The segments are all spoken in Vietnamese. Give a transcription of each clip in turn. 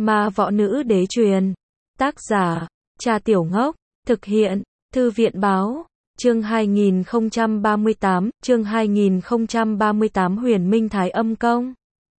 Ma võ nữ đế truyền. Tác giả, Trà Tiểu Ngốc. Thực hiện, Thư viện báo. Chương 2038, Huyền Minh Thái Âm Công.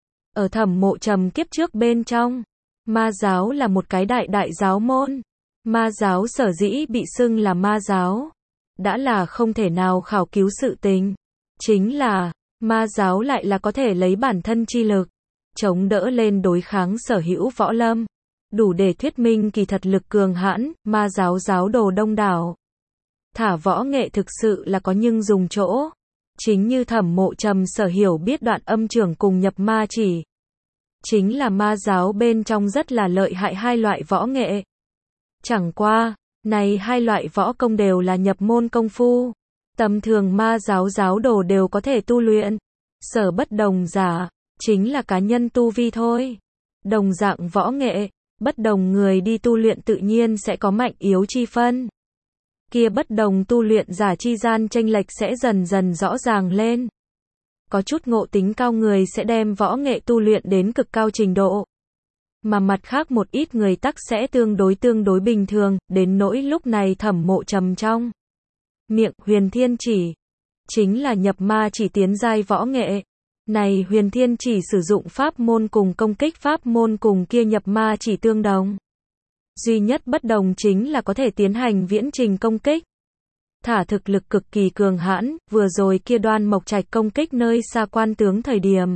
Ở Thẩm Mộ Trầm kiếp trước bên trong, ma giáo là một cái đại giáo môn. Ma giáo sở dĩ bị xưng là ma giáo, đã là không thể nào khảo cứu sự tình. Chính là, ma giáo lại là có thể lấy bản thân chi lực, chống đỡ lên đối kháng sở hữu võ lâm. Đủ để thuyết minh kỳ thật lực cường hãn, ma giáo giáo đồ đông đảo. Thả võ nghệ thực sự là có nhưng dùng chỗ. Chính như Thẩm Mộ Trầm sở hiểu biết đoạn âm trưởng cùng nhập ma chỉ. Chính là ma giáo bên trong rất là lợi hại hai loại võ nghệ. Chẳng qua, này hai loại võ công đều là nhập môn công phu. Tầm thường ma giáo giáo đồ đều có thể tu luyện. Sở bất đồng giả, chính là cá nhân tu vi thôi. Đồng dạng võ nghệ, bất đồng người đi tu luyện tự nhiên sẽ có mạnh yếu chi phân. Kia bất đồng tu luyện giả chi gian chênh lệch sẽ dần dần rõ ràng lên. Có chút ngộ tính cao người sẽ đem võ nghệ tu luyện đến cực cao trình độ. Mà mặt khác một ít người tắc sẽ tương đối bình thường, đến nỗi lúc này Thẩm Mộ Trầm trong miệng Huyền Thiên Chỉ, chính là nhập ma chỉ tiến giai võ nghệ. Này Huyền Thiên Chỉ sử dụng pháp môn cùng công kích pháp môn cùng kia nhập ma chỉ tương đồng. Duy nhất bất đồng chính là có thể tiến hành viễn trình công kích. Thả thực lực cực kỳ cường hãn, vừa rồi kia Đoan Mộc Trạch công kích nơi xa quan tướng thời điểm.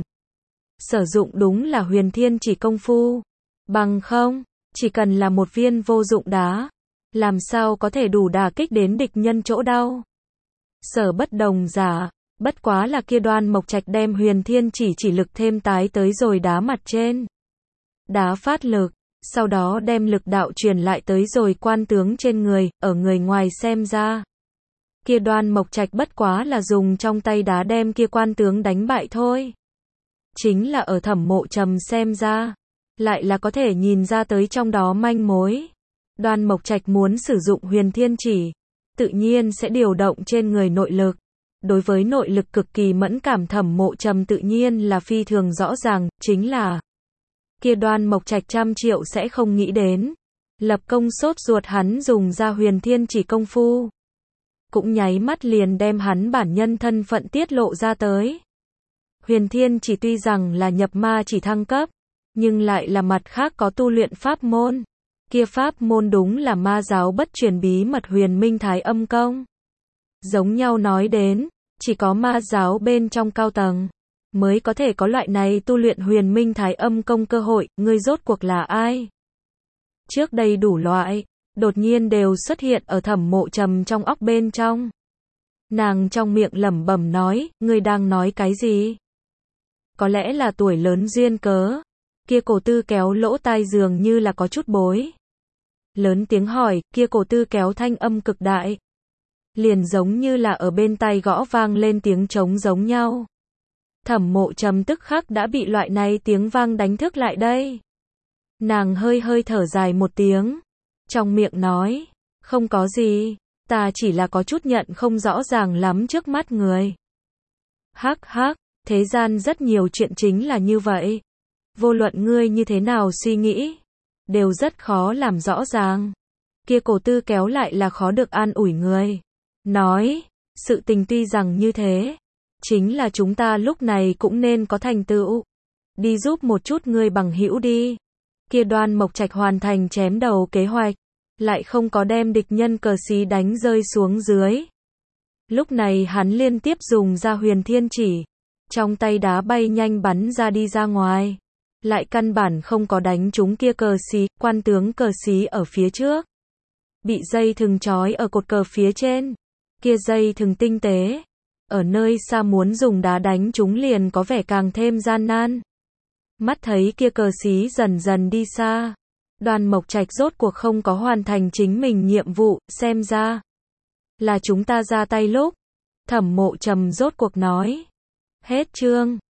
Sử dụng đúng là Huyền Thiên Chỉ công phu. Bằng không, chỉ cần là một viên vô dụng đá, làm sao có thể đủ đả kích đến địch nhân chỗ đau. Sở bất đồng giả, bất quá là kia Đoan Mộc Trạch đem Huyền Thiên Chỉ lực thêm tái tới rồi đá mặt trên. Đá phát lực, sau đó đem lực đạo truyền lại tới rồi quan tướng trên người, ở người ngoài xem ra. Kia Đoan Mộc Trạch bất quá là dùng trong tay đá đem kia quan tướng đánh bại thôi. Chính là ở Thẩm Mộ Trầm xem ra, lại là có thể nhìn ra tới trong đó manh mối. Đoan Mộc Trạch muốn sử dụng Huyền Thiên Chỉ, tự nhiên sẽ điều động trên người nội lực. Đối với nội lực cực kỳ mẫn cảm Thẩm Mộ Trầm tự nhiên là phi thường rõ ràng, chính là kia Đoan Mộc Trạch trăm triệu sẽ không nghĩ đến. Lập công sốt ruột hắn dùng ra Huyền Thiên Chỉ công phu. Cũng nháy mắt liền đem hắn bản nhân thân phận tiết lộ ra tới. Huyền Thiên Chỉ tuy rằng là nhập ma chỉ thăng cấp, nhưng lại là mặt khác có tu luyện pháp môn. Kia pháp môn đúng là ma giáo bất truyền bí mật Huyền Minh Thái Âm Công. Giống nhau nói đến, chỉ có ma giáo bên trong cao tầng mới có thể có loại này tu luyện Huyền Minh Thái Âm Công cơ hội. Ngươi rốt cuộc là ai? Trước đây đủ loại, đột nhiên đều xuất hiện ở Thẩm Mộ Trầm trong óc bên trong. Nàng trong miệng lẩm bẩm nói, ngươi đang nói cái gì? Có lẽ là tuổi lớn duyên cớ. Kia Cổ Tư kéo lỗ tai dường như là có chút bối. Lớn tiếng hỏi, kia Cổ Tư kéo thanh âm cực đại. Liền giống như là ở bên tai gõ vang lên tiếng trống giống nhau. Thẩm Mộ Trầm tức khắc đã bị loại này tiếng vang đánh thức lại đây. Nàng hơi thở dài một tiếng. Trong miệng nói, không có gì, ta chỉ là có chút nhận không rõ ràng lắm trước mắt người. Hắc, thế gian rất nhiều chuyện chính là như vậy. Vô luận ngươi như thế nào suy nghĩ, đều rất khó làm rõ ràng. Kia Cổ Tư kéo lại là khó được an ủi người. Nói, sự tình tuy rằng như thế, chính là chúng ta lúc này cũng nên có thành tựu. Đi giúp một chút ngươi bằng hữu đi. Kia Đoan Mộc Trạch hoàn thành chém đầu kế hoạch, lại không có đem địch nhân cờ xí đánh rơi xuống dưới. Lúc này hắn liên tiếp dùng ra Huyền Thiên Chỉ, trong tay đá bay nhanh bắn ra đi ra ngoài. Lại căn bản không có đánh trúng kia cờ xí, quan tướng cờ xí ở phía trước. Bị dây thừng trói ở cột cờ phía trên. Kia dây thừng tinh tế. Ở nơi xa muốn dùng đá đánh chúng liền có vẻ càng thêm gian nan. Mắt thấy kia cờ xí dần dần đi xa. Đoan Mộc Trạch rốt cuộc không có hoàn thành chính mình nhiệm vụ, xem ra là chúng ta ra tay lúc. Thẩm Mộ Trầm rốt cuộc nói. Hết chương.